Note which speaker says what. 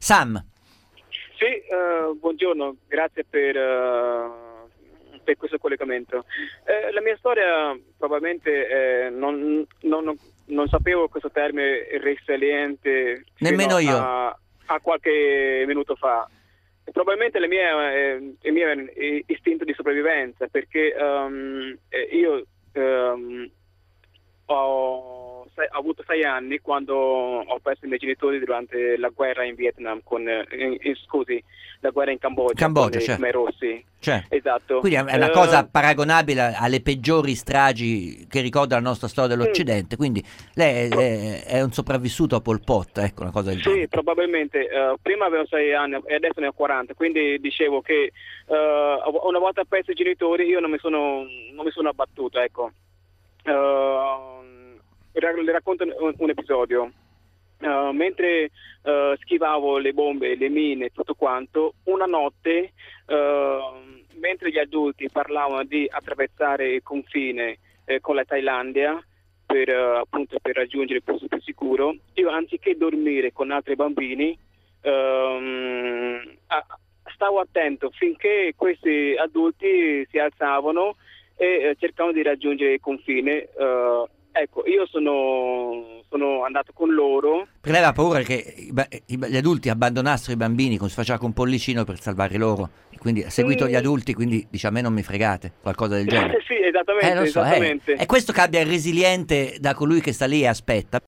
Speaker 1: Sam.
Speaker 2: Sì, buongiorno, grazie per questo collegamento. La mia storia probabilmente non sapevo questo termine resiliente
Speaker 1: Nemmeno io.
Speaker 2: a qualche minuto fa. Probabilmente il mio istinto di sopravvivenza, perché io ho avuto 6 anni quando ho perso i miei genitori durante la guerra in Vietnam la guerra in Cambogia con i
Speaker 1: certo.
Speaker 2: Khmer Rossi.
Speaker 1: Certo.
Speaker 2: Esatto.
Speaker 1: Quindi è una cosa paragonabile alle peggiori stragi che ricordano la nostra storia dell'Occidente. Quindi lei è un sopravvissuto a Pol Pot, ecco, una cosa del genere.
Speaker 2: Sì, probabilmente. Prima avevo 6 anni e adesso ne ho 40, quindi dicevo che una volta perso i genitori io non mi sono abbattuto, ecco. Le racconto un episodio. Mentre schivavo le bombe, le mine, tutto quanto, una notte, mentre gli adulti parlavano di attraversare il confine con la Thailandia per raggiungere il posto più sicuro, io anziché dormire con altri bambini stavo attento finché questi adulti si alzavano e cercavano di raggiungere il confine. Ecco, io sono andato con loro.
Speaker 1: Perché lei aveva paura che gli adulti abbandonassero i bambini come si faceva con Pollicino per salvare loro, e quindi ha seguito gli adulti, quindi dice: a me non mi fregate, qualcosa del genere.
Speaker 2: Sì, esattamente,
Speaker 1: Lo so,
Speaker 2: esattamente.
Speaker 1: è questo che abbia il resiliente da colui che sta lì e aspetta.